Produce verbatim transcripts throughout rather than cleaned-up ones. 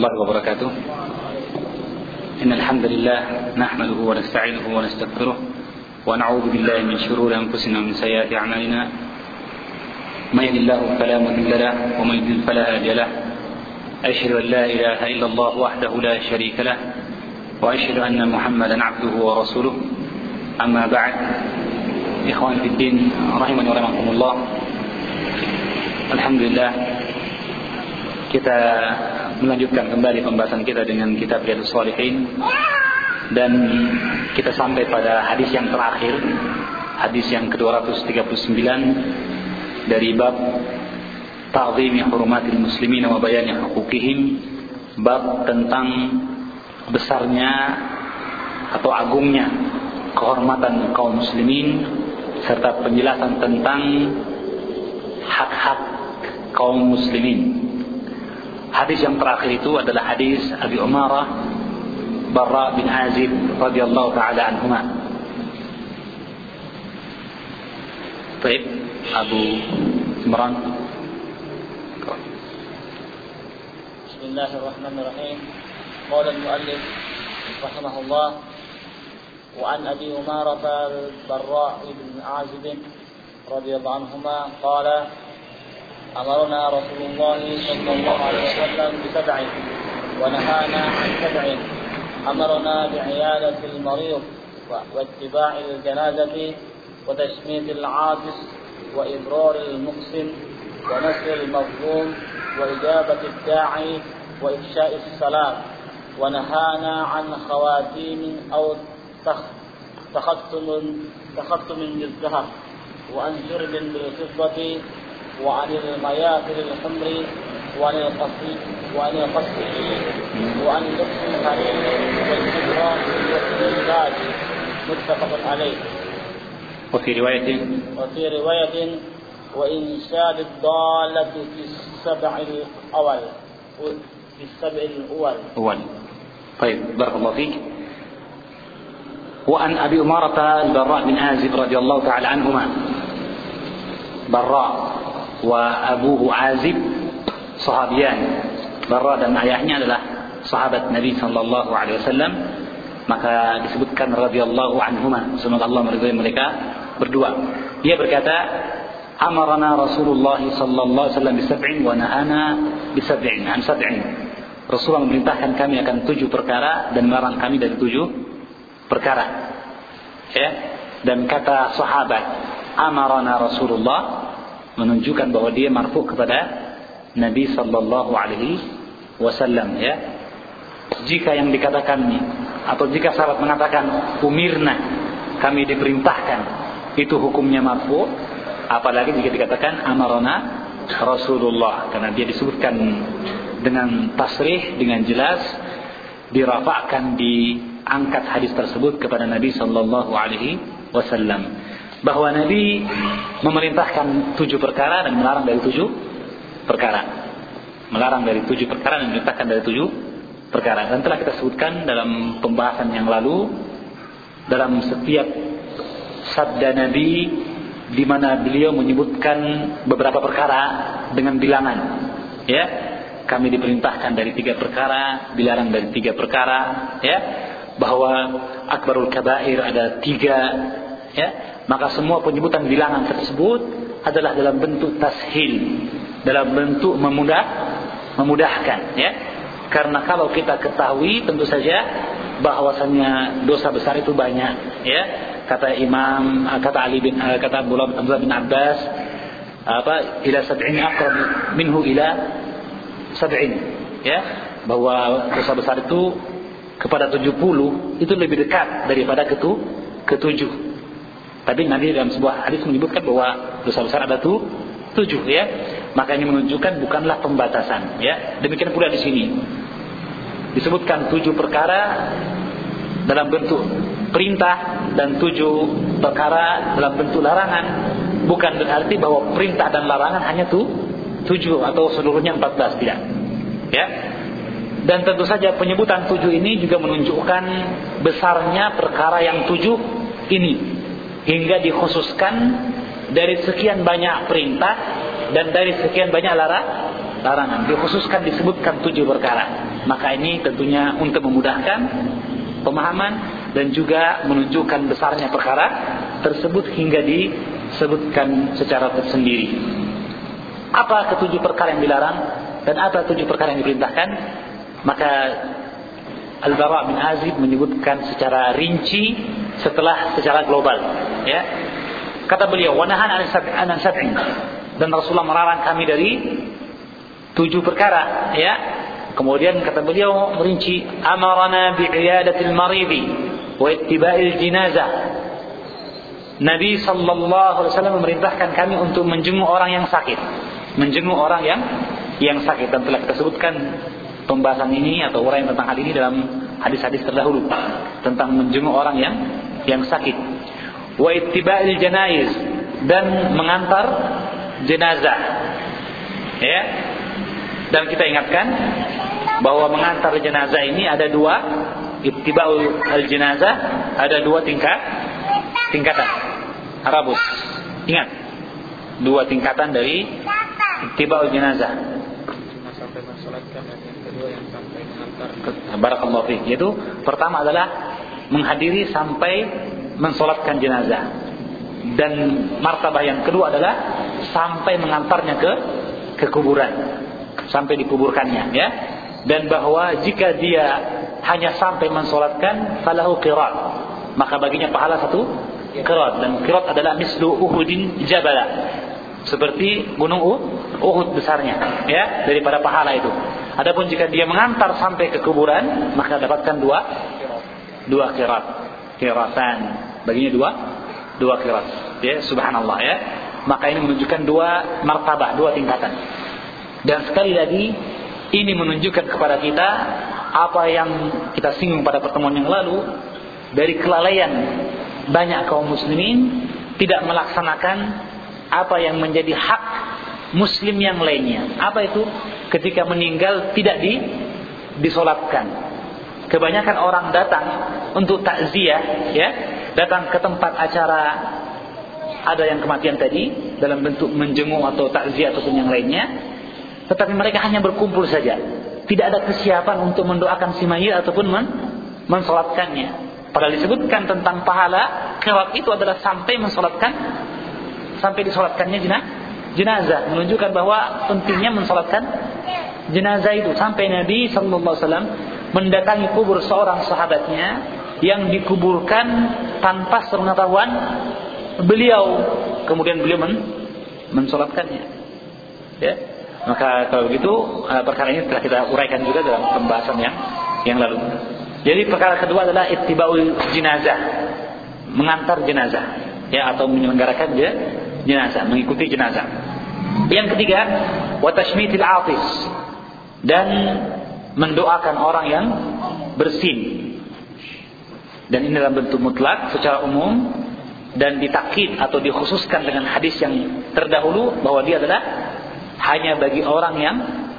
الله وبركاته. إن الحمد لله نحمده ونستعينه ونستغفره ونعوذ بالله من شرور أنفسنا ومن سيئات أعمالنا. من يهد الله فلا مضل له ومن يضلل فلا هادي له. أشهد أن لا إله إلا الله وحده لا شريك له وأشهد أن محمدا عبده ورسوله. أما بعد، إخوان في الدين رحمني ورحمكم الله. Alhamdulillah, kita melanjutkan kembali pembahasan kita dengan kitab Riyadhus Shalihin, dan kita sampai pada hadis yang terakhir, hadis yang ke dua ratus tiga puluh sembilan dari bab ta'zimi hurumatil muslimin wa bayani huquqihim, bab tentang besarnya atau agungnya kehormatan kaum muslimin serta penjelasan tentang hak-hak kaum muslimin. Hadis yang terakhir itu adalah hadis Abi Umarah Barra bin Azib radhiyallahu taala anhuma. Baik, Abu Imran. Bismillahirrahmanirrahim. Qala al-muallif rahimahullah, wa an Abi Umarah Barra bin Azib radhiyallahu anhuma qala أمرنا رسول الله صلى الله عليه وسلم بسبع ونهانا عن سبع. أمرنا بعيادة المريض واتباع الجنازة وتشميت العاطس وإبرار المقسم ونصر المظلوم وإجابة الداعي وإفشاء السلام. ونهانا عن خواتيم أو تختم تختم بالذهب وعن جرب بالفضة وعن المياثر الحمر وعن القصي وعن القصي وعن لبس الحرير والحجرة والزجاج. متفق عليه. وفي رواية وفي رواية وإنشاد الضالة في السبع الأول في السبع الأول. أول. طيب، بارك الله فيك. وعن أبي أمارة البراء بن عازب رضي الله تعالى عنهما. براء wa abuhu Azib sahabian. Barra dan ayahnya adalah sahabat Nabi sallallahu alaihi wasallam, maka disebutkan radhiyallahu anhuma, semoga Allah meridhai mereka berdua. Dia berkata, amarana Rasulullah sallallahu alaihi wasallam bisab'in wa nahana bisab'in an sab'in. Rasulullah memerintahkan kami akan tujuh perkara dan melarang kami dari tujuh perkara. Ya, dan kata sahabat amarana Rasulullah menunjukkan bahwa dia marfu kepada Nabi sallallahu alaihi wasallam, ya. Jika yang dikatakan atau jika sahabat mengatakan umirna, kami diperintahkan, itu hukumnya marfu, apalagi jika dikatakan amarona Rasulullah, karena dia disebutkan dengan tasrih, dengan jelas, dirafa'kan, diangkat hadis tersebut kepada Nabi sallallahu alaihi wasallam, bahwa Nabi memerintahkan tujuh perkara dan melarang dari tujuh perkara. Melarang dari tujuh perkara dan memerintahkan dari tujuh perkara. Dan telah kita sebutkan dalam pembahasan yang lalu, dalam setiap sabda Nabi di mana beliau menyebutkan beberapa perkara dengan bilangan. Ya, kami diperintahkan dari tiga perkara, dilarang dari tiga perkara. Ya, bahwa akbarul kabair ada tiga. Ya, maka semua penyebutan bilangan tersebut adalah dalam bentuk tashil, dalam bentuk memudah, memudahkan, ya. Karena kalau kita ketahui tentu saja bahwasanya dosa besar itu banyak, ya. Kata Imam, kata Ali bin, kata Abdullah bin Abbas, apa, ila sab'in aqrab minhu ila sab'in, ya, bahwa dosa besar itu kepada tujuh puluh itu lebih dekat daripada ketu, ketujuh. Tapi Nabi dalam sebuah hadis menyebutkan bahwa dosa besar ada tu, tujuh, ya. Makanya menunjukkan bukanlah pembatasan, ya. Demikian pula di sini disebutkan tujuh perkara dalam bentuk perintah dan tujuh perkara dalam bentuk larangan. Bukan berarti bahwa perintah dan larangan hanya tu, tujuh atau seluruhnya empat belas, tidak, ya. Dan tentu saja penyebutan tujuh ini juga menunjukkan besarnya perkara yang tujuh ini, hingga dikhususkan dari sekian banyak perintah dan dari sekian banyak lara, larangan. Dikhususkan disebutkan tujuh perkara. Maka ini tentunya untuk memudahkan pemahaman dan juga menunjukkan besarnya perkara tersebut hingga disebutkan secara tersendiri. Apa ketujuh perkara yang dilarang dan apa tujuh perkara yang diperintahkan? Maka Al-Bara bin Azib menyebutkan secara rinci setelah secara global, ya. Kata beliau, "Wa nahana an sab'in." Dan Rasulullah melarang kami dari tujuh perkara, ya. Kemudian kata beliau merinci, "Amarana bi'iyadatil maridi wa ittiba'il jinazah." Nabi sallallahu alaihi wasallam memerintahkan kami untuk menjenguk orang yang sakit, menjenguk orang yang yang sakit, dan telah kita sebutkan pembahasan ini atau uraian tentang hal ini dalam hadis-hadis terdahulu tentang menjenguk orang yang yang sakit. Wa ittiba'il janaiz, dan mengantar jenazah, ya. Dan kita ingatkan bahwa mengantar jenazah ini ada dua, ittiba'ul al-jenazah ada dua tingkat tingkatan. Arabus, ingat, dua tingkatan dari ittiba'ul jenazah. Sampai mensolatkan, dan yang kedua yang sampai mengantar. Barakallahu fiik. Yaitu pertama adalah menghadiri sampai mensolatkan jenazah, dan martabah yang kedua adalah sampai mengantarnya ke ke kuburan, sampai dikuburkannya, ya. Dan bahwa jika dia hanya sampai mensolatkan, falahu qirat, maka baginya pahala satu qirat, dan qirat adalah mislu uhudin jabala, seperti gunung Uhud besarnya, ya, daripada pahala itu. Adapun jika dia mengantar sampai ke kuburan, maka dapatkan dua dua qirat, qiratan, baginya dua dua qirat, ya. Subhanallah, ya. Maka ini menunjukkan dua martabah, dua tingkatan. Dan sekali lagi ini menunjukkan kepada kita apa yang kita singgung pada pertemuan yang lalu, dari kelalaian banyak kaum muslimin tidak melaksanakan apa yang menjadi hak muslim yang lainnya. Apa itu? Ketika meninggal tidak di disolatkan. Kebanyakan orang datang untuk takziah, ya, datang ke tempat acara ada yang kematian tadi dalam bentuk menjenguk atau takziah ataupun yang lainnya, tetapi mereka hanya berkumpul saja. Tidak ada kesiapan untuk mendoakan si mayit ataupun men mensolatkannya. Padahal disebutkan tentang pahala qirat itu adalah sampai mensolatkan, sampai disolatkannya jenazah, menunjukkan bahwa pentingnya mensolatkan jenazah itu. Sampai Nabi sallallahu alaihi wasallam mendatangi kubur seorang sahabatnya yang dikuburkan tanpa sepengetahuan beliau, kemudian beliau men mensolatkannya, ya. Maka kalau begitu perkara ini telah kita uraikan juga dalam pembahasan yang yang lalu. Jadi perkara kedua adalah ittiba'ul jenazah, mengantar jenazah, ya, atau menyelenggarakan jenazah, mengikuti jenazah. Yang ketiga, wa tashmitil atis, dan mendoakan orang yang bersin. Dan ini dalam bentuk mutlak secara umum, dan ditakkid atau dikhususkan dengan hadis yang terdahulu bahwa dia adalah hanya bagi orang yang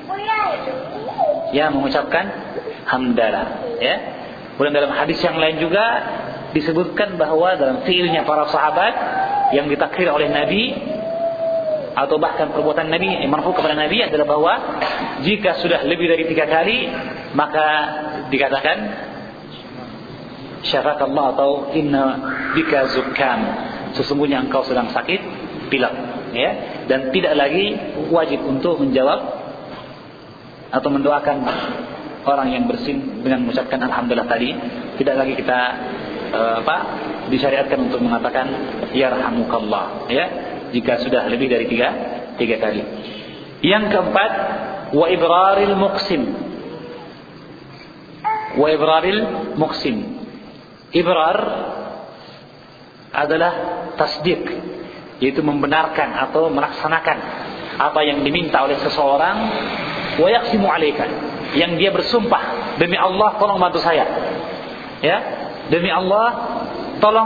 yang mengucapkan hamdalah, ya. Kemudian dalam hadis yang lain juga disebutkan bahwa dalam fiilnya para sahabat yang ditakrir oleh Nabi atau bahkan perbuatan Nabi yang marfu kepada Nabi adalah bahwa jika sudah lebih dari tiga kali maka dikatakan syafakallah atau inna bika zukam, sesungguhnya engkau sedang sakit pilek, ya. Dan tidak lagi wajib untuk menjawab atau mendoakan orang yang bersin dengan mengucapkan alhamdulillah tadi. Tidak lagi kita uh, apa disyariatkan untuk mengatakan yarhamukallah, ya, jika sudah lebih dari tiga tiga kali. Yang keempat, wa ibraril muqsim, wa ibraril muqsim. Ibrar adalah tasdik, yaitu membenarkan atau melaksanakan apa yang diminta oleh seseorang. Wa yaqsimu alaika, yang dia bersumpah, demi Allah tolong bantu saya, ya, demi Allah tolong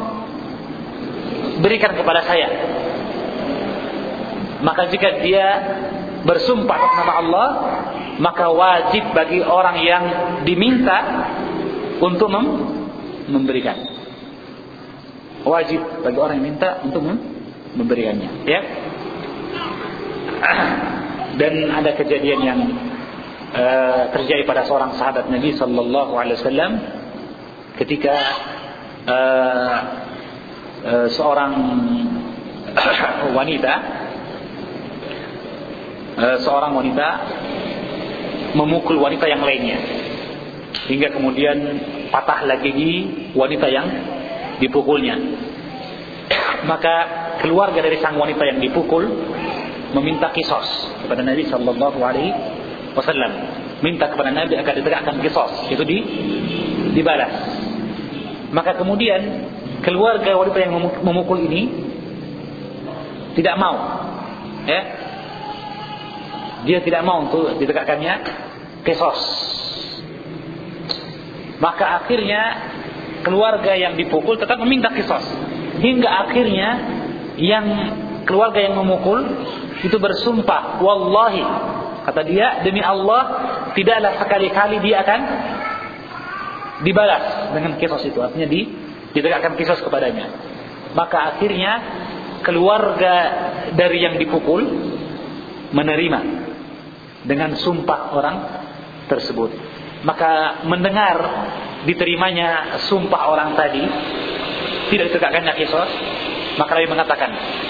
berikan kepada saya. Maka jika dia bersumpah atas nama Allah, maka wajib bagi orang yang diminta untuk mem- memberikan. Wajib bagi orang yang minta untuk mem- memberikannya, ya. Dan ada kejadian yang uh, terjadi pada seorang sahabat Nabi sallallahu alaihi wasallam ketika uh, uh, seorang wanita uh, seorang wanita memukul wanita yang lainnya hingga kemudian patahlah gigi wanita yang dipukulnya. Maka keluarga dari sang wanita yang dipukul meminta kisos kepada Nabi sallallahu alaihi wasallam, minta kepada Nabi agar ditegakkan kisos, itu di dibalas. Maka kemudian keluarga wanita yang memukul ini tidak mau, ya, dia tidak mau untuk ditegakkannya kisos. Maka akhirnya keluarga yang dipukul tetap meminta kisos, hingga akhirnya yang keluarga yang memukul itu bersumpah, wallahi, kata dia, demi Allah tidaklah sekali-kali dia akan dibalas dengan kisos itu, artinya di, ditegakkan kisos kepadanya. Maka akhirnya keluarga dari yang dipukul menerima dengan sumpah orang tersebut. Maka mendengar diterimanya sumpah orang tadi, tidak ditegakkannya kisos, maka Nabi mengatakan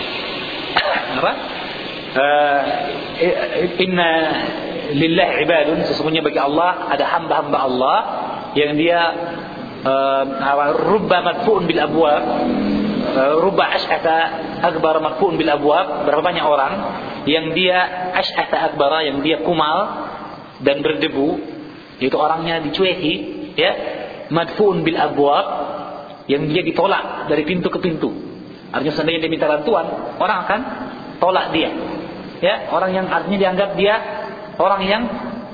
apa? Uh, inna lillahi ibadun, sesungguhnya bagi Allah ada hamba-hamba Allah yang dia uh, rubba madfu'un bil abwab, uh, rubba ash'ata akbar madfu'un bil abwab, berapa banyak orang yang dia ash'ata akbara, yang dia kumal dan berdebu, yaitu orangnya dicueki, ya, madfu'un bil abwab, yang dia ditolak dari pintu ke pintu. Artinya seandainya dia minta bantuan, orang akan tolak dia. Ya, orang yang artinya dianggap dia orang yang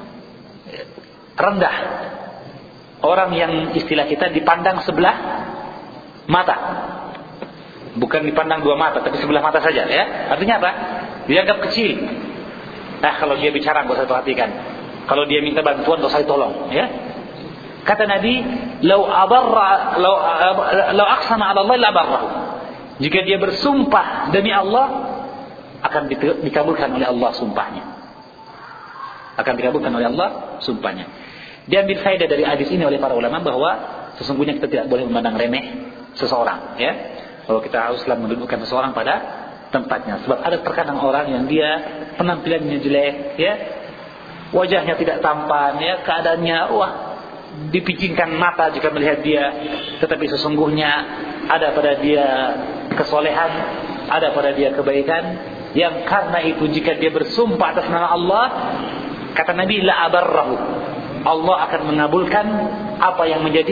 rendah. Orang yang istilah kita dipandang sebelah mata. Bukan dipandang dua mata, tapi sebelah mata saja, ya. Artinya apa? Dianggap kecil. Nah, kalau dia bicara enggak usah perhatikan. Kalau dia minta bantuan enggak usah tolong, ya. Kata Nabi, "Lau abarra lau lau aqsama 'ala Allah la barrahu." Jika dia bersumpah demi Allah, akan dikabulkan oleh Allah sumpahnya. Akan dikabulkan oleh Allah sumpahnya. Diambil faedah dari hadis ini oleh para ulama bahwa sesungguhnya kita tidak boleh memandang remeh seseorang, ya. Kalau kita haruslah mendudukkan seseorang pada tempatnya. Sebab ada terkadang orang yang dia penampilannya jelek, ya, wajahnya tidak tampan, ya, keadaannya wah dipicingkan mata jika melihat dia, tetapi sesungguhnya ada pada dia kesolehan, ada pada dia kebaikan, yang karena itu jika dia bersumpah atas nama Allah, kata Nabi, la abarrahu, Allah akan mengabulkan apa yang menjadi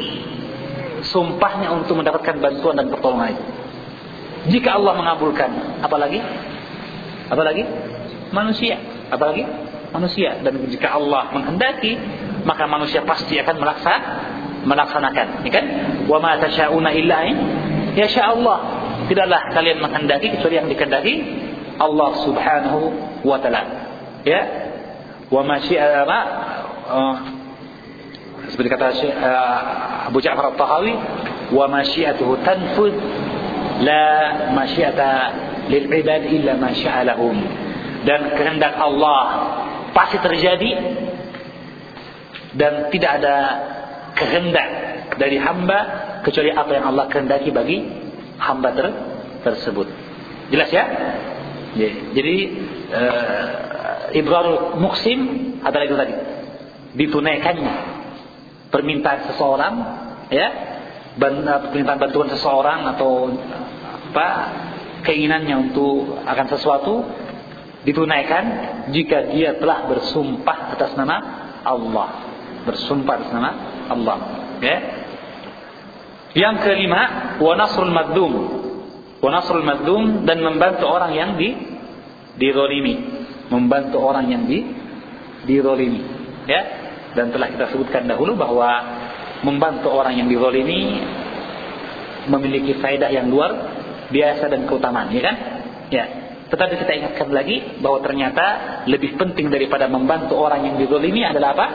sumpahnya untuk mendapatkan bantuan dan pertolongan itu. Jika Allah mengabulkan, apalagi apalagi manusia, apalagi manusia. Dan jika Allah menghendaki, maka manusia pasti akan melaksa, melaksanakan, ya kan? Wa ma tasyauna illa in yasha Allah. Tidaklah kalian menghendaki kecuali yang dikehendaki Allah Subhanahu wa taala. Ya. Wa ma syi'a ma uh, seperti kata uh, Abu Ja'far At-Tahawi, wa ma syi'atuhu tanfud la masyiata lil ibad illa ma syaa lahum. Dan kehendak Allah pasti terjadi dan tidak ada kehendak dari hamba kecuali apa yang Allah kehendaki bagi hamba ter tersebut. Jelas, ya? Ya, jadi uh, ibrarul muqsim adalah itu tadi, ditunaikannya permintaan seseorang, ya, permintaan bantuan seseorang atau apa keinginannya untuk akan sesuatu ditunaikan jika dia telah bersumpah atas nama Allah, bersumpah atas nama Allah, ya. Yang kelima, wa nasrul madlum, wa nasrul madlum, dan membantu orang yang di dizalimi, membantu orang yang di dizalimi, ya. Dan telah kita sebutkan dahulu bahwa membantu orang yang dizalimi memiliki faedah yang luar biasa dan keutamaan, ya kan? Ya. Tetapi kita ingatkan lagi bahwa ternyata lebih penting daripada membantu orang yang dizalimi adalah apa?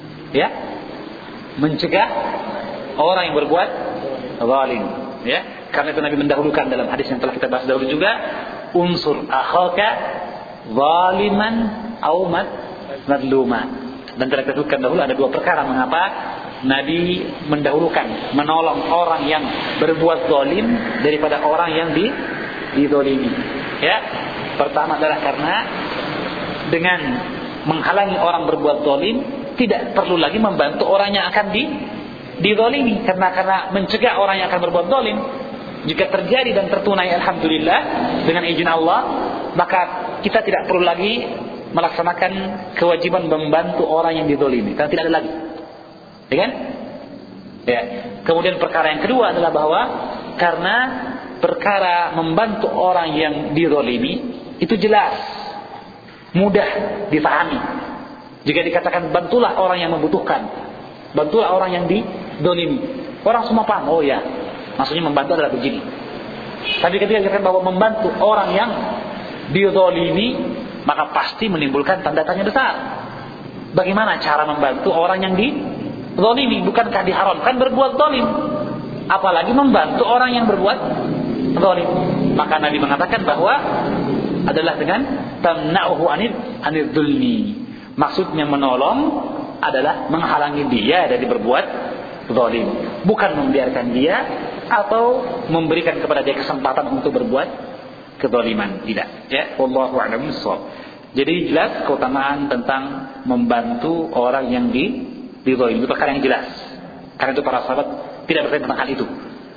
Ya, mencegah orang yang berbuat zalim, ya. Karena itu Nabi mendahulukan dalam hadis yang telah kita bahas dahulu juga, unsur akhaka zaliman au madluma. Dan telah kita sebutkan dahulu ada dua perkara mengapa Nabi mendahulukan menolong orang yang berbuat zalim daripada orang yang di dizalimi. Ya. Pertama adalah karena dengan menghalangi orang berbuat zalim tidak perlu lagi membantu orang yang akan di dizalimi, karena karena mencegah orang yang akan berbuat zalim. Jika terjadi dan tertunai alhamdulillah dengan izin Allah, maka kita tidak perlu lagi melaksanakan kewajiban membantu orang yang dizalimi, karena tidak ada lagi. Ya kan? Ya. Kemudian perkara yang kedua adalah bahwa karena perkara membantu orang yang dizalimi itu jelas, mudah dipahami. Jika dikatakan bantulah orang yang membutuhkan, bantulah orang yang dizalimi, orang semua paham. Oh ya, maksudnya membantu adalah begini. Tapi ketika dikatakan bahwa membantu orang yang dizalimi, maka pasti menimbulkan tanda tanya besar. Bagaimana cara membantu orang yang dizalimi? Bukankah diharamkan berbuat zalim? Apalagi membantu orang yang berbuat zalim. Maka Nabi mengatakan bahwa adalah dengan tamna'uhu anil anil dzulmi. Maksudnya menolong adalah menghalangi dia dari berbuat zalim, bukan membiarkan dia atau memberikan kepada dia kesempatan untuk berbuat kezaliman. Tidak, ya. Wallahu a'lam bissawab. Jadi jelas keutamaan tentang membantu orang yang di dizalim, itu perkara yang jelas. Karena itu para sahabat tidak bertanya tentang hal itu.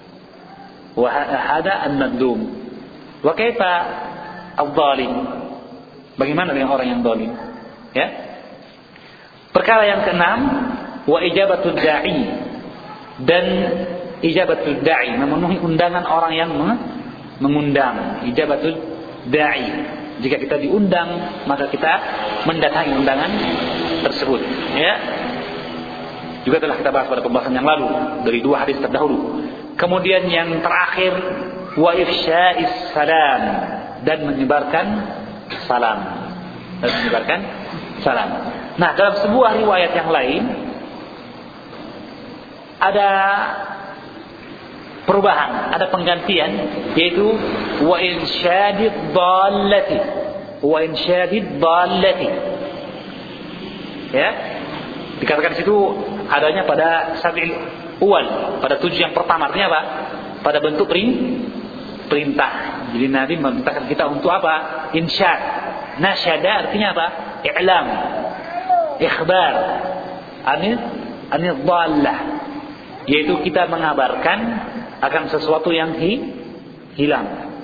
Wa hada an-nadum. Wa kaifa al-zalim? Bagaimana dengan orang yang zalim? Ya. Perkara yang keenam, wa ijabatud da'i. Dan ijabatud da'i, memenuhi undangan orang yang mengundang. Ijabatud da'i. Jika kita diundang, maka kita mendatangi undangan tersebut. Ya. Juga telah kita bahas pada pembahasan yang lalu dari dua hadis terdahulu. Kemudian yang terakhir, wa ifsya'is salam, dan menyebarkan salam. Dan menyebarkan salam. Nah, dalam sebuah riwayat yang lain ada perubahan, ada penggantian, yaitu wa insyadid dallati. Wa insyadid dallati. Ya. Dikatakan di situ adanya pada sabil awal, pada tujuh yang pertama. Artinya apa? Pada bentuk perintah. Jadi Nabi memerintahkan kita untuk apa? Insyad. Nasyada artinya apa? I'lam, ikhbar anil anil dhallah, yaitu kita mengabarkan akan sesuatu yang hi, hilang.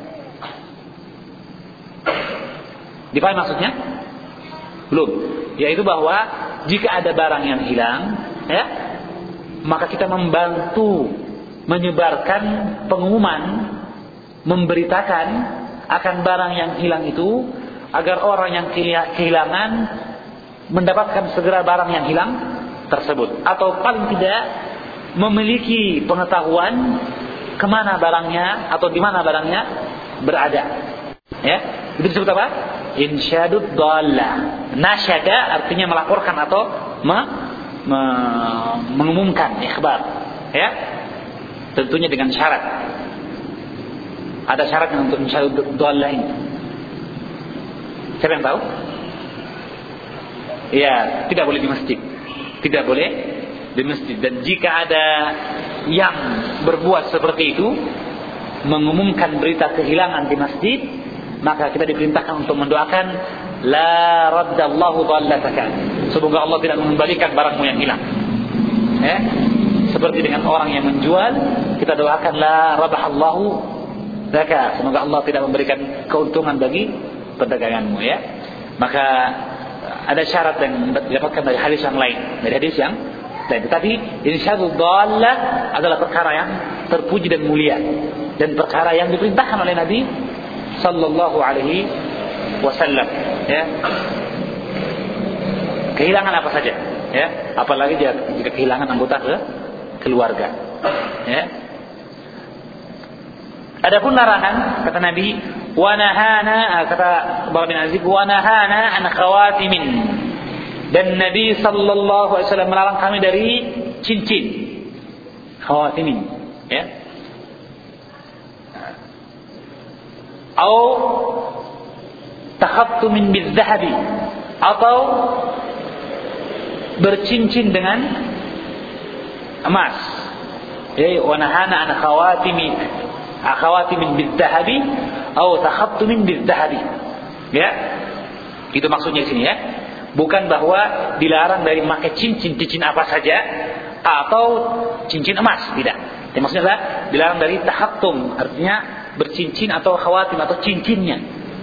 Dipahami maksudnya? Belum. Yaitu bahwa jika ada barang yang hilang, ya, maka kita membantu menyebarkan pengumuman, memberitakan akan barang yang hilang itu, agar orang yang kehilangan mendapatkan segera barang yang hilang tersebut, atau paling tidak memiliki pengetahuan kemana barangnya atau di mana barangnya berada. Ya, itu disebut apa? Insyadud dhallah. Nasyada artinya melaporkan atau me, me, mengumumkan, ikhbar. Ya, tentunya dengan syarat. Ada syaratnya untuk insyadud dhallah ini. Siapa yang tahu? Ya, tidak boleh di masjid. Tidak boleh di masjid. Dan jika ada yang berbuat seperti itu, mengumumkan berita kehilangan di masjid, maka kita diperintahkan untuk mendoakan la raddallahu dhallataka. Semoga Allah tidak mengembalikan barangmu yang hilang. Ya. Seperti dengan orang yang menjual, kita doakan la rabahallahu laka. Semoga Allah tidak memberikan keuntungan bagi perdaganganmu, ya. Maka ada syarat yang didapatkan dari hadis yang lain, dari hadis yang lain. Tetapi insyadud dhallah adalah perkara yang terpuji dan mulia, dan perkara yang diperintahkan oleh Nabi sallallahu alaihi wasallam, ya. Kehilangan apa saja, ya, apalagi jika kehilangan anggota ke keluarga, ya. Adapun larangan, kata Nabi, wa nahana, kata Bara bin Azib, wa nahana an khawatimin, dan Nabi sallallahu alaihi wasallam melarang kami dari cincin. Khawatimin, ya. Au takhattumin bizzahabi, atau bercincin dengan emas. Ya, wa nahana an khawatimi akhawatimin bizzahabi au takhattumin bizzahabi. Ya. Itu maksudnya di sini ya. Bukan bahwa dilarang dari memakai cincin-cincin apa saja atau cincin emas, tidak. Yang maksudnya adalah dilarang dari takhattum, artinya bercincin atau khawatim atau cincinnya.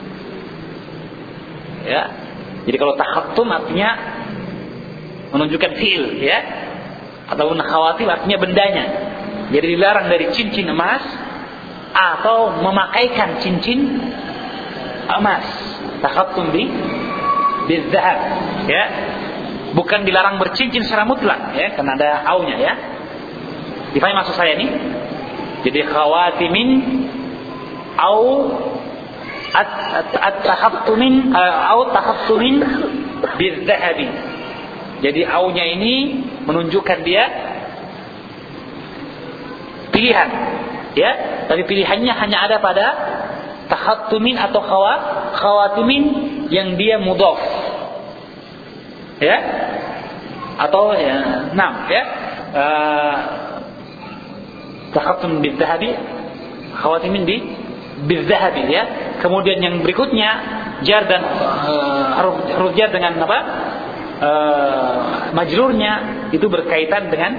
Ya. Jadi kalau takhattum artinya menunjukkan fi'il, ya. Ataupun khawatim artinya bendanya. Jadi dilarang dari cincin emas atau memakaikan cincin emas. Takhattum bi bizahab, ya. Bukan dilarang bercincin secara mutlak, ya, karena ada aunya, ya. Dipahami maksud saya ini? Jadi khawatimin au at-takhattumin au takhattumin bizahabi. Jadi aunya ini menunjukkan dia pilihan, ya. Tapi pilihannya hanya ada pada takhattumin atau khawa, khawatimin yang dia mudhaf, ya, atau ya, enam, ya, uh, takhattum bizahabi, khawatimin bi bizahabi, ya. Kemudian yang berikutnya jar dan uh, huruf, huruf jar dengan apa? Uh, majrurnya itu berkaitan dengan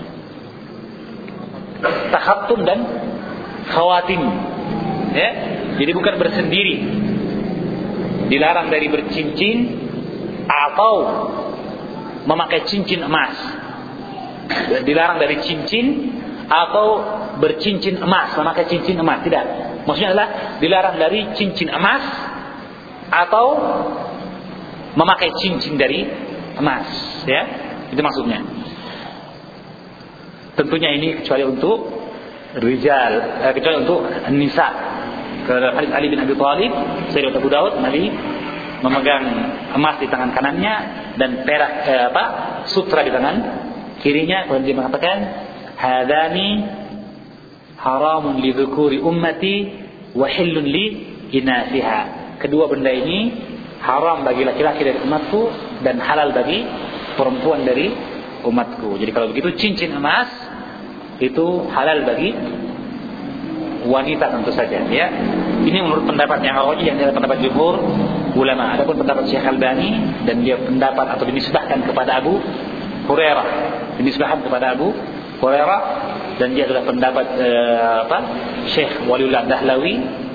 takhattum dan khawatim, ya. Jadi bukan bersendiri. Dilarang dari bercincin atau memakai cincin emas. Dilarang dari cincin atau bercincin emas, memakai cincin emas, tidak. Maksudnya adalah dilarang dari cincin emas atau memakai cincin dari emas, ya. Itu maksudnya. Tentunya ini kecuali untuk rijal, eh, kecuali untuk nisa. Karena hadis Ali bin Abi Thalib, Sayyid Abu Daud, Nabi memegang emas di tangan kanannya dan perak eh, apa? sutra di tangan kirinya. Kemudian dia mengatakan, "Hadani haramun li dzukuri ummati wa hillun li inathiha." Kedua benda ini haram bagi laki-laki dari umatku dan halal bagi perempuan dari umatku. Jadi kalau begitu cincin emas itu halal bagi wanita tentu saja, ya. Ini menurut pendapat yang rajih, yang adalah pendapat jumhur ulama. Adapun pendapat Syekh Albani dan dia pendapat atau dinisbahkan kepada Abu Hurairah, dinisbahkan kepada Abu Hurairah, dan dia adalah pendapat eh, apa? Syekh Waliullah Dahlawi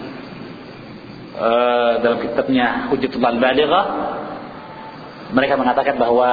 eh, dalam kitabnya Hujjatul Balighah. Mereka mengatakan bahwa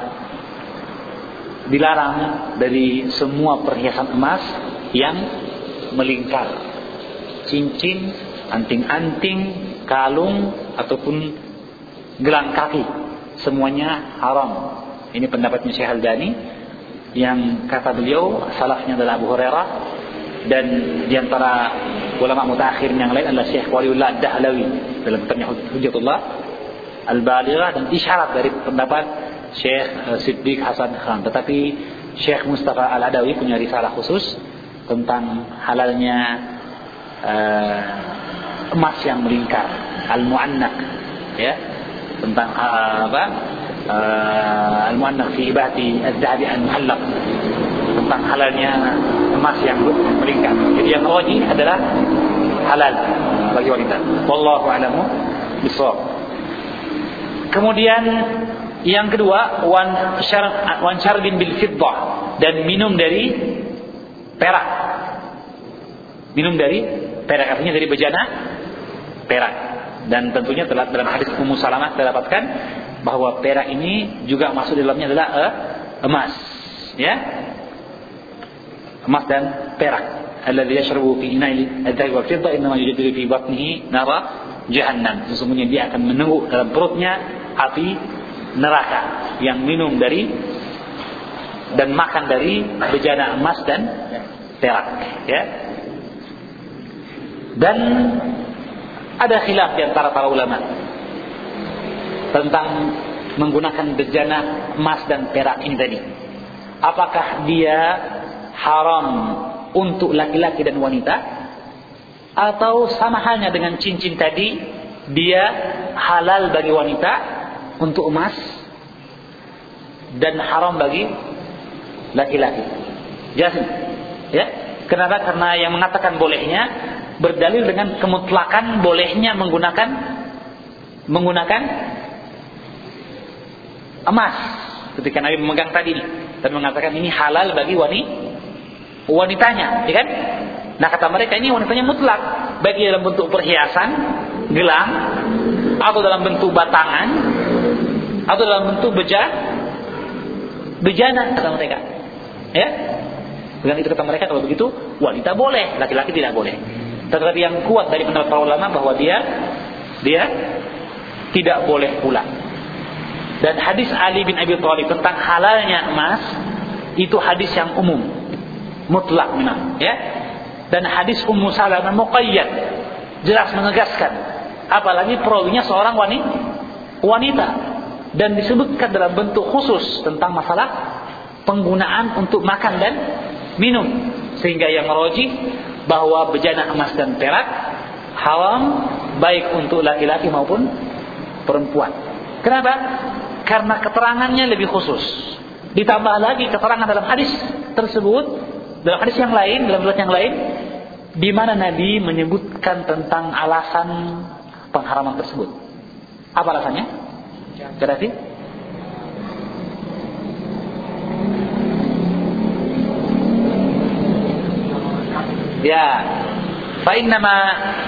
dilarang dari semua perhiasan emas yang melingkar, cincin, anting-anting, kalung ataupun gelang kaki, semuanya haram. Ini pendapatnya Syekh Al-Albani, yang kata beliau salafnya adalah Abu Hurairah, dan diantara ulama mutaakhir yang lain adalah Syekh Waliullah Dahlawi dalam kitabnya Hujjatullah Al-Balighah, dan isyarat dari pendapat Syekh Siddiq Hasan Khan. Tetapi Syekh Mustafa Al-Adawi punya risalah khusus tentang halalnya uh, emas yang melingkar, al-mu'annak, ya, tentang uh, apa uh, al-mu'annak fi ibati az-zahabi al-muhallaq, tentang halalnya emas yang melingkar. Jadi yang rajih adalah halal bagi wanita. Wallahu a'lamu bishawab. Kemudian yang kedua, wan syar wan syarbin bil fiddah, dan minum dari perak. Minum dari perak, artinya dari bejana perak. Dan tentunya telah dalam hadis Ummu Salamah kita dapatkan bahwa perak ini juga masuk di dalamnya adalah uh, emas, ya. Emas dan perak. Alladzi yashrabu fi ina'i al-dhahab wal fiddah inma yujadilu fi batnihi nara jahannam. Sesungguhnya dia akan menunggu dalam perutnya api neraka, yang minum dari dan makan dari bejana emas dan perak, ya. Dan ada khilaf di antara para ulama tentang menggunakan bejana emas dan perak ini tadi. Apakah dia haram untuk laki-laki dan wanita atau sama halnya dengan cincin tadi, dia halal bagi wanita untuk emas dan haram bagi laki-laki. Jelas ini? Ya. Kenapa? Karena yang mengatakan bolehnya berdalil dengan kemutlakan bolehnya menggunakan menggunakan emas. Ketika Nabi memegang tadi ini dan mengatakan ini halal bagi wanita wanitanya, ya kan? Nah, kata mereka ini wanitanya mutlak, baik dalam bentuk perhiasan, gelang, atau dalam bentuk batangan, atau dalam bentuk beja, bejana, kata mereka. Ya? Dengan itu kata mereka, kalau begitu wanita boleh, laki-laki tidak boleh. Tetapi yang kuat dari pendapat para ulama bahwa dia dia tidak boleh pula. Dan hadis Ali bin Abi Thalib tentang halalnya emas itu hadis yang umum, mutlak memang, ya. Dan hadis Ummu Salamah muqayyad, jelas menegaskan, apalagi perawinya seorang wanita dan disebutkan dalam bentuk khusus tentang masalah penggunaan untuk makan dan minum, sehingga yang merojih bahwa bejana emas dan perak haram baik untuk laki-laki maupun perempuan. Kenapa? Karena keterangannya lebih khusus. Ditambah lagi keterangan dalam hadis tersebut, dalam hadis yang lain, dalam riwayat yang lain, di mana Nabi menyebutkan tentang alasan pengharaman tersebut. Apa alasannya? Berarti ya, fa innama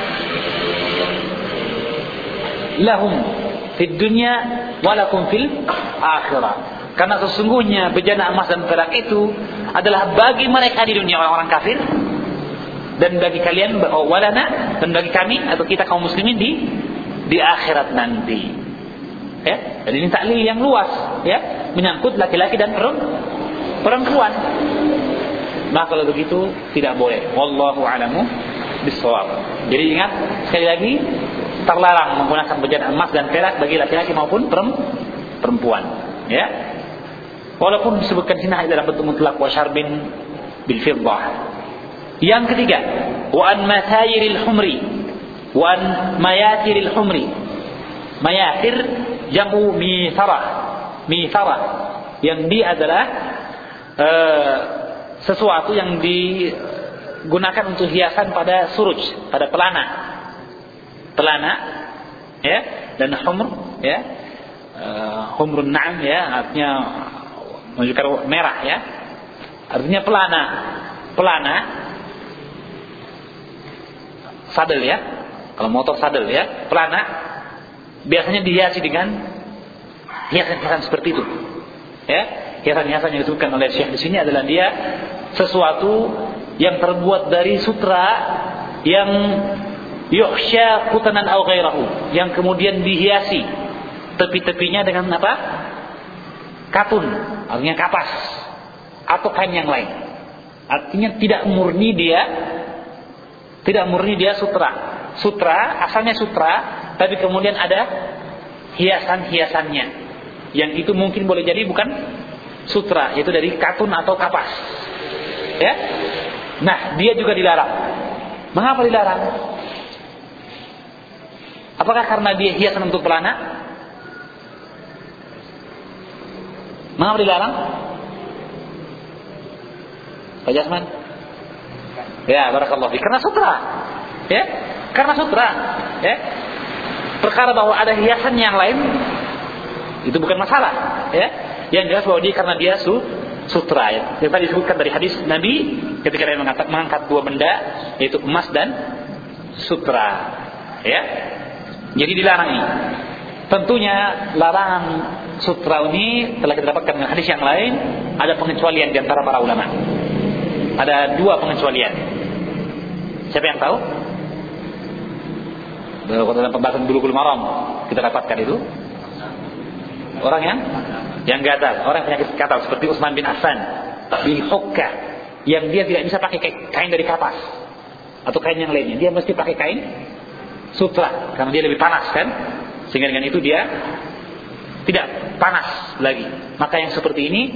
lahum fid dunya wa lakum fil akhirah. Karena sesungguhnya bejana emas dan perak itu adalah bagi mereka di dunia, orang-orang kafir, dan bagi kalian walana, dan bagi kami atau kita kaum muslimin di di akhirat nanti. Ya, jadi ini taklil yang luas, ya, menyangkut laki-laki dan perempuan. Maka kalau begitu tidak boleh. Wallahu a'lamu bissawab. Jadi ingat sekali lagi, terlarang menggunakan bejana emas dan perak bagi laki-laki maupun perempuan. Ya. Walaupun disebutkan sini dalam bentuk mutlak wa syarbin bil fiddah. Yang ketiga, wa an mathayiril humri, wa an mayatiril humri. Mayatir jamu mithara. Mithara yang dia adalah uh, sesuatu yang digunakan untuk hiasan pada suruj, pada pelana. Pelana, ya, dan humr, ya. Uh, humrun na'am, ya, artinya menunjukkan merah, ya. Artinya pelana. Pelana sadel, ya. Kalau motor sadel, ya. Pelana biasanya dihiasi dengan hiasan-hiasan seperti itu. Ya. Hiasan-hiasan yang disebutkan oleh Syekh di sini adalah dia sesuatu yang terbuat dari sutra yang yuhsya qutanan aw ghairahu, yang kemudian dihiasi tepi-tepinya dengan apa? Katun, artinya kapas atau kain yang lain. Artinya tidak murni dia tidak murni dia sutra. Sutra, asalnya sutra, tapi kemudian ada hiasan-hiasannya. Yang itu mungkin boleh jadi bukan sutra, yaitu dari katun atau kapas. Ya. Nah, dia juga dilarang. Mengapa dilarang? Apakah karena dia hiasan untuk pelana? Mengapa dilarang? Pak Jasman? Ya, barakallahu fiik. Karena sutra. Ya, karena sutra. Ya. Perkara bahwa ada hiasan yang lain itu bukan masalah, ya. Yang jelas bahwa dia karena dia su, sutra, ya. Yang tadi disebutkan dari hadis Nabi ketika dia mengangkat, mengangkat dua benda, yaitu emas dan sutra, ya. Jadi dilarang ini. Tentunya larangan sutra ini telah kita dapatkan dengan hadis yang lain, ada pengecualian di antara para ulama. Ada dua pengecualian. Siapa yang tahu? Dalam pembahasan Bulughul Maram kita dapatkan itu. Orang yang yang gatal, orang penyakit gatal seperti Utsman bin Affan bin Hukka, yang dia tidak bisa pakai kain dari kapas atau kain yang lainnya, dia mesti pakai kain sutra karena dia lebih panas, kan? Sehingga dengan itu dia tidak panas lagi. Maka yang seperti ini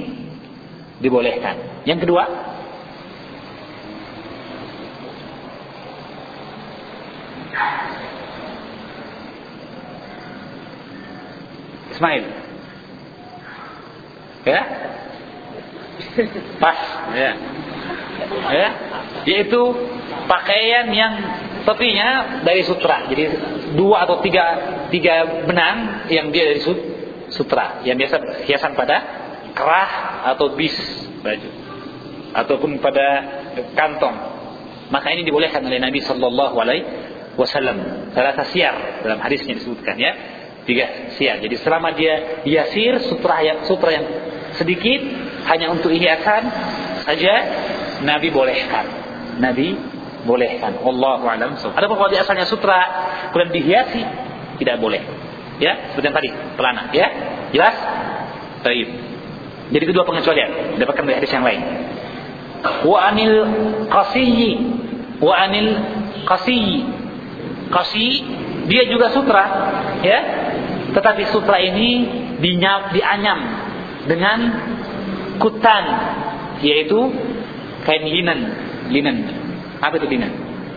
dibolehkan. Yang kedua, Ismail. Ya? Pas, ya. Ya, yaitu pakaian yang tepinya dari sutra. Jadi dua atau tiga tiga benang yang dia dari sutra, yang biasa hiasan pada kerah atau bis baju ataupun pada kantong. Maka ini dibolehkan oleh Nabi sallallahu alaihi wasallam. Salah siar dalam hadisnya disebutkan, ya. Tiga siar. Jadi selama dia yasir, sutra yang sutra yang sedikit hanya untuk hiasan saja, Nabi bolehkan. Nabi bolehkan. Wallahu a'lam. Ada kalau di asalnya sutra kemudian dihiasi, tidak boleh. Ya, seperti yang tadi, pelana, ya. Jelas? Baik. Jadi kedua pengecualian dapatkan dari hadis yang lain. Wa anil qasiyyi, wa anil qasiyyi. Qasi dia juga sutra, ya. Tetapi sutra ini dinyap, dianyam dengan kutan, yaitu kain linen. Linen. Apa itu linen?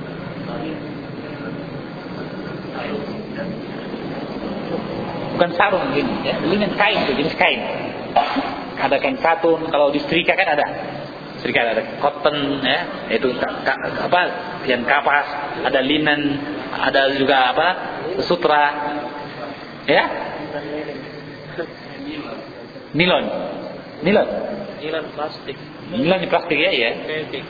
Bukan sarung ini, ya. Linen kain itu, jenis kain. Ada kain katun, kalau di setrika kan ada. Setrika ada cotton, ya, itu ka, ka, apa? Yang kapas, ada linen, ada juga apa? Sutra. Ya? Nilon. Nilon. Nilon plastik. Nilon di plastik, ya, ya.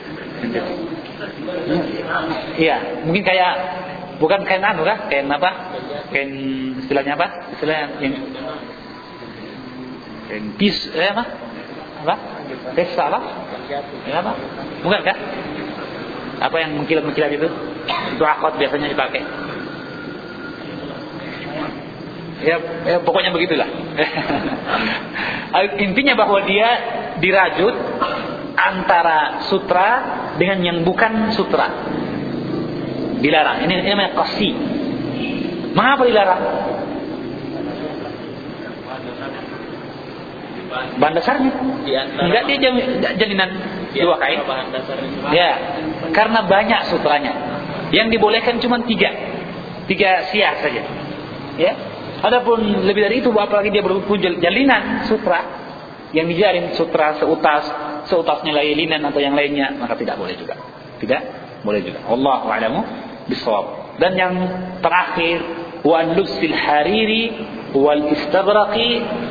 Iya, mungkin kayak bukan kain anu kah? Kain apa? Kain istilahnya apa? Istilahnya yang kain pis, eh apa? Apa? Pesta apa? Ya, apa? Bukan kah? Apa yang mengkilat-mengkilat itu? Itu akot biasanya dipakai. Ya, ya pokoknya begitulah. Intinya bahwa dia dirajut antara sutra dengan yang bukan sutra. Dilarang. Ini, ini namanya qasi. Mengapa dilarang? Bahan dasarnya? Enggak, dia jalinan dua kain. Ya, karena banyak sutranya. Yang dibolehkan cuma tiga, tiga siar saja. Ya. Adapun lebih dari itu, apalagi dia berupa jalinan sutra yang dijalin sutra seutas, seutasnya lagi linen atau yang lainnya, maka tidak boleh juga. Tidak boleh juga. Wallahu a'lamu bissawab. Dan yang terakhir, wa lubsil hariri wal istabraqi.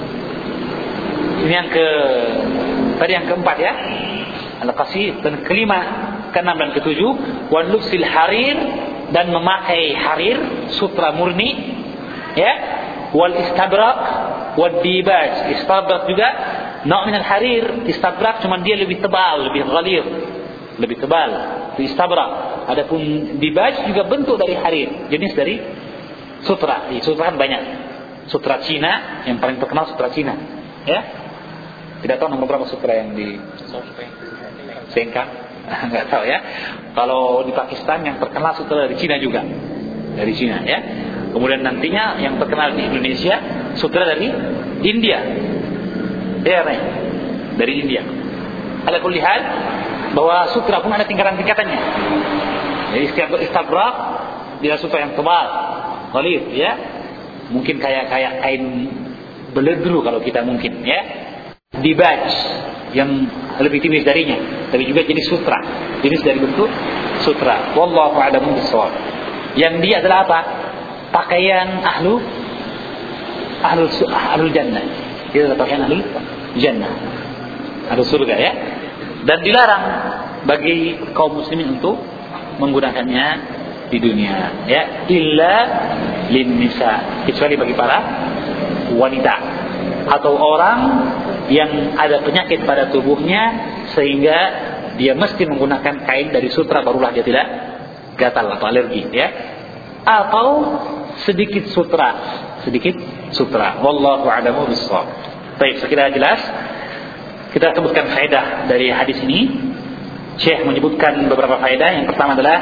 Ini yang ke tadi yang keempat, ya. Al-qasi. Dan kelima, keenam dan ketujuh, wa lubsil harir, dan memakai harir, sutra murni, ya. Wal istabrak wal dibaj. Istabrak juga nauk min al-harir. Istabrak cuma dia lebih tebal, lebih ghalir, lebih tebal. Itu istabrak. Adapun dibaj juga bentuk dari harir, jenis dari sutra. Di sutra kan banyak. Sutra Cina yang paling terkenal, sutra Cina, ya. Tidak tahu nomor berapa sutra yang di Sengkang. Enggak tahu, ya. Kalau di Pakistan yang terkenal sutra dari Cina juga. Dari Cina, ya. Kemudian nantinya yang terkenal di Indonesia sutra dari India. Ya, nih. Dari India. Ala kulli hal, bahwa sutra pun ada tingkatan-tingkatannya. Jadi setiap istabrak dia sutra yang tebal, ghalid, ya. Mungkin kayak kayak kain beledru kalau kita mungkin, ya. Dibaj yang lebih tipis darinya, tapi juga jenis sutra, jenis dari bentuk sutra. Wallahu a'lamu bissawab. Yang dia adalah apa? Pakaian ahlu ahlu ahlul jannah. Itu adalah pakaian ahlu jannah, ahlu surga, ya. Dan dilarang bagi kaum muslimin untuk menggunakannya di dunia, ya. Illa lin nisa, kecuali bagi para wanita atau orang yang ada penyakit pada tubuhnya sehingga dia mesti menggunakan kain dari sutra, barulah dia tidak gatal atau alergi, ya. Atau sedikit sutra, sedikit sutra. Wallahu a'lamu bissawab. Baik, sekira jelas. Kita sebutkan faedah dari hadis ini. Syekh menyebutkan beberapa faedah. Yang pertama adalah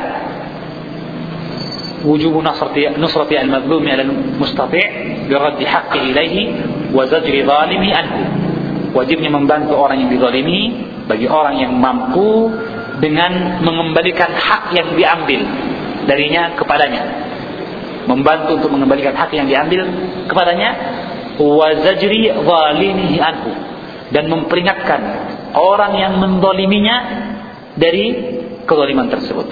wujubu nusrati nusrati al-mazlumi 'ala al-mustati' bi raddi haqqi ilaihi wa zajri zalimi anhu. Wajibnya membantu orang yang dizalimi bagi orang yang mampu dengan mengembalikan hak yang diambil darinya kepadanya. Membantu untuk mengembalikan hak yang diambil kepadanya wa zajri zalimihi anhu, dan memperingatkan orang yang mendoliminya dari kezaliman tersebut.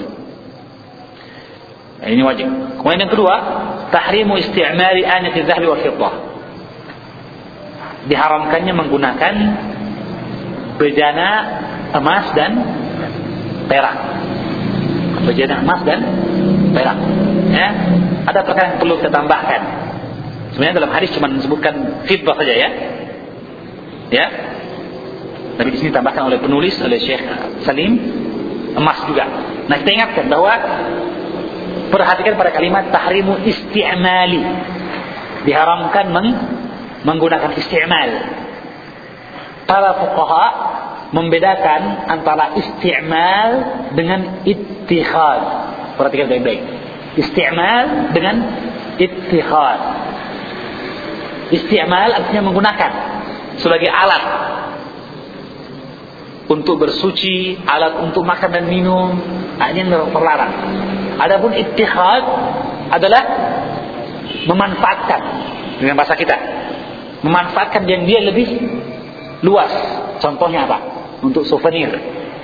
Ini wajib. Kemudian yang kedua, tahrimu isti'mali anati dzahab wal fiddah. Diharamkannya menggunakan bejana emas dan perak. Bejana emas dan perak. Ya, ada perkara yang perlu kita tambahkan. Sebenarnya dalam hadis cuma disebutkan fiddah saja ya. Ya. Tapi di sini tambahkan oleh penulis, oleh Syekh Salim, emas juga. Nah, kita ingatkan bahwa perhatikan pada kalimat tahrimu isti'mali. Diharamkan meng- menggunakan isti'mal. Para fuqaha membedakan antara isti'mal dengan ittikhad. Perhatikan baik-baik. Isti'mal dengan ittikhad. Isti'mal artinya menggunakan sebagai alat untuk bersuci, alat untuk makan dan minum, ini yang terlarang. Adapun ittikhad adalah memanfaatkan, dengan bahasa kita, memanfaatkan yang dia lebih luas. Contohnya apa? Untuk souvenir,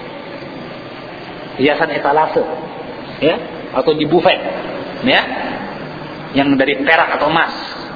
hiasan etalase, ya, atau di buffet, ya, yang dari perak atau emas.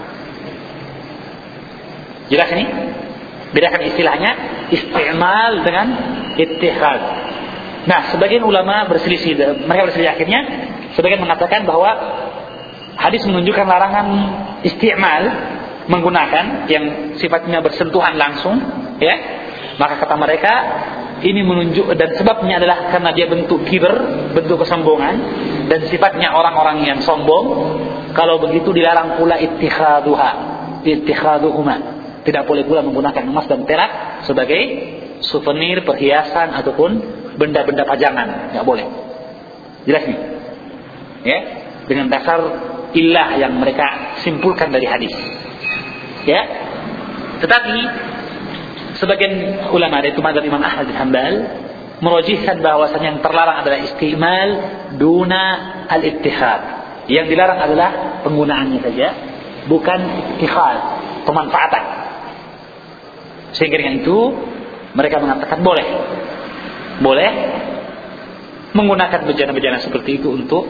Jelas ini? Bedakan istilahnya isti'mal dengan ittihad. Nah, sebagian ulama berselisih, mereka berselisih akhirnya. Sebagian mengatakan bahwa hadis menunjukkan larangan isti'mal, menggunakan yang sifatnya bersentuhan langsung, ya. Maka kata mereka ini menunjuk, dan sebabnya adalah karena dia bentuk kibr, bentuk kesombongan, dan sifatnya orang-orang yang sombong. Kalau begitu dilarang pula ittikhaduha, ittikhaduhuma. Tidak boleh pula menggunakan emas dan perak sebagai souvenir, perhiasan ataupun benda-benda pajangan. Tidak boleh. Jelas nih? Ya, dengan dasar illah yang mereka simpulkan dari hadis. Ya. Tetapi sebagian ulama, yaitu mazhab Imam Ahmad bin Hanbal, merujihkan bahwasanya yang terlarang adalah istimal duna al-ittihad. Yang dilarang adalah penggunaannya saja, bukan ittihad, pemanfaatan. Sehingga dengan itu mereka mengatakan boleh, boleh menggunakan bejana-bejana seperti itu untuk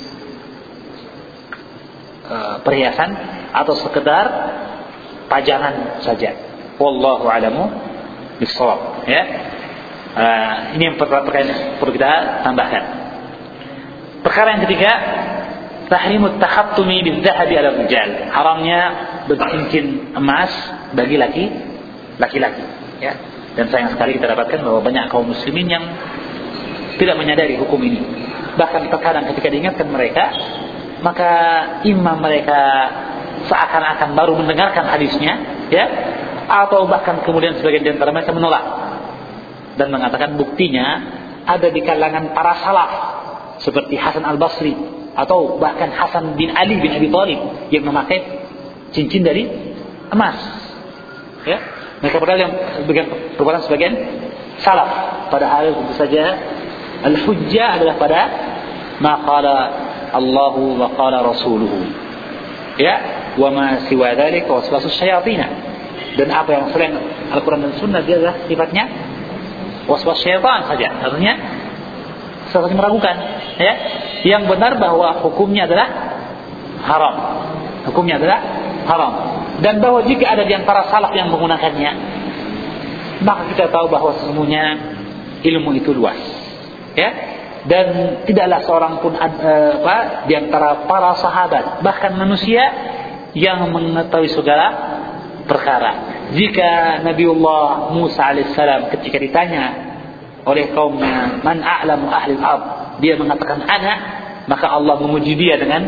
uh, perhiasan atau sekedar pajangan saja. Wallahu a'lamu bissawab. Ya, uh, ini yang perkara yang perlu kita tambahkan. Perkara yang ketiga, tahrimut takhattumi bizzahabi ala rijal. Haramnya bercincin emas bagi laki laki-laki, ya. Dan sayang sekali kita dapatkan bahwa banyak kaum muslimin yang tidak menyadari hukum ini. Bahkan terkadang ketika diingatkan mereka, maka imam mereka seakan-akan baru mendengarkan hadisnya, ya, atau bahkan kemudian sebagian di antara mereka menolak dan mengatakan buktinya ada di kalangan para salaf seperti Hasan Al-Basri atau bahkan Hasan bin Ali bin Abi Thalib yang memakai cincin dari emas, ya. Mereka padahal yang merupakan sebagian salaf. Padahal tentu saja al-hujjah adalah pada ma qala Allahu wa qala rasuluhu, ya, wa ma siwa dzalika waswasus syayatin. Dan apa yang selain Al-Quran dan Sunnah dia adalah sifatnya waswas syaitan saja. Artinya sesuatu meragukan, ya. Yang benar bahwa hukumnya adalah haram. Hukumnya adalah haram. Dan bahwa jika ada di antara salaf yang menggunakannya, maka kita tahu bahwa sesungguhnya ilmu itu luas, ya. Dan tidaklah seorang pun uh, apa, di antara para sahabat, bahkan manusia, yang mengetahui segala perkara. Jika Nabiullah Musa alaihissalam ketika ditanya oleh kaumnya, man a'lamu ahli al-ard, dia mengatakan ana, maka Allah memuji dia dengan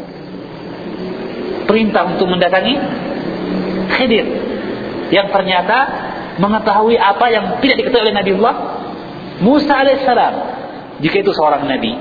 perintah untuk mendatangi Khidir, yang ternyata mengetahui apa yang tidak diketahui oleh Nabiullah Musa alaihissalam. Jika itu seorang nabi,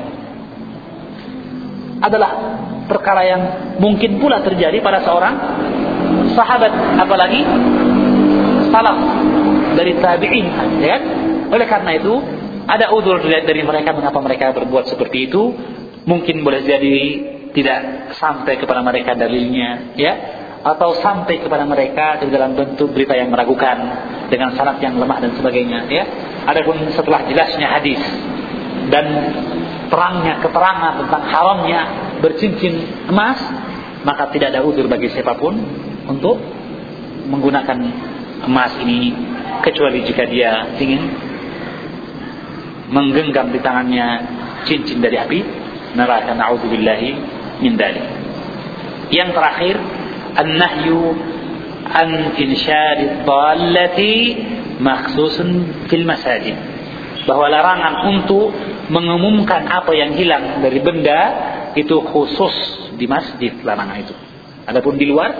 adalah perkara yang mungkin pula terjadi pada seorang sahabat, apalagi salaf dari tabi'in, ya. Oleh karena itu ada udzur dari mereka mengapa mereka berbuat seperti itu. Mungkin boleh jadi tidak sampai kepada mereka dalilnya, ya, atau sampai kepada mereka dalam bentuk berita yang meragukan dengan sanad yang lemah dan sebagainya, ya. Adapun setelah jelasnya hadis dan terangnya keterangan tentang haramnya bercincin emas, maka tidak ada uzur bagi siapapun untuk menggunakan emas ini, kecuali jika dia ingin menggenggam di tangannya cincin dari api neraka, na'udzubillahi min dzalik. Yang terakhir, an-nahyu an insyadid dhallati makhsusun fil masajid, bahwa larangan untuk mengumumkan apa yang hilang dari benda itu khusus di masjid, larangan itu. Adapun di luar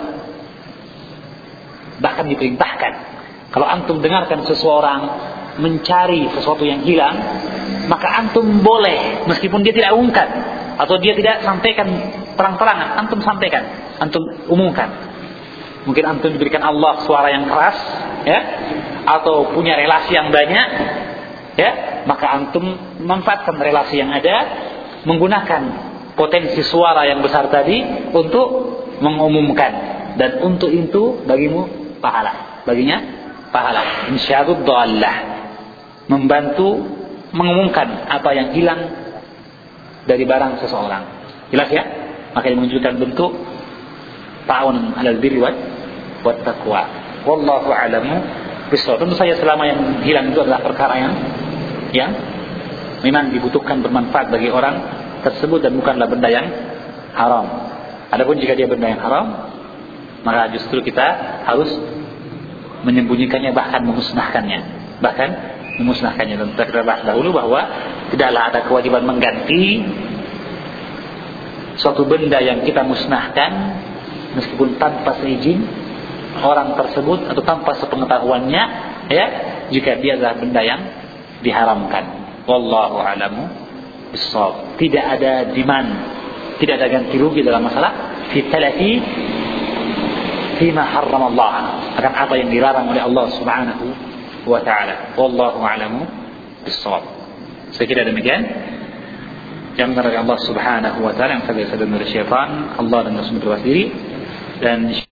bahkan diperintahkan. Kalau antum dengarkan seseorang mencari sesuatu yang hilang, maka antum boleh, meskipun dia tidak umumkan atau dia tidak sampaikan terang-terangan, antum sampaikan, antum umumkan. Mungkin antum diberikan Allah suara yang keras, ya, atau punya relasi yang banyak, ya, maka antum manfaatkan relasi yang ada, menggunakan potensi suara yang besar tadi untuk mengumumkan, dan untuk itu bagimu pahala, baginya pahala. Insyadud dhallah, membantu mengumumkan apa yang hilang dari barang seseorang. Jelas ya? Maka ini menunjukkan bentuk ta'awun 'alal birri wat taqwa. Wallahu a'lamu bishawab. Tentu saja selama yang hilang itu adalah perkara yang yang memang dibutuhkan, bermanfaat bagi orang tersebut dan bukanlah benda yang haram. Adapun jika dia benda yang haram, maka justru kita harus menyembunyikannya, bahkan memusnahkannya, bahkan memusnahkannya. Dan kita bahas dahulu bahwa tidaklah ada kewajiban mengganti suatu benda yang kita musnahkan meskipun tanpa seizin orang tersebut atau tanpa sepengetahuannya, ya, jika dia adalah benda yang diharamkan. Wallahu a'lamu bissawab. Tidak ada demand, tidak ada ganti rugi dalam masalah fi talafi fima harrama Allah, akan apa yang dilarang oleh Allah Subhanahu wa taala. Wallahu a'lamu bissawab. Saya kira demikian. Yang dari Allah Subhanahu wa taala, yang saya dari syaitan, Allah dan Rasul berwasiri, dan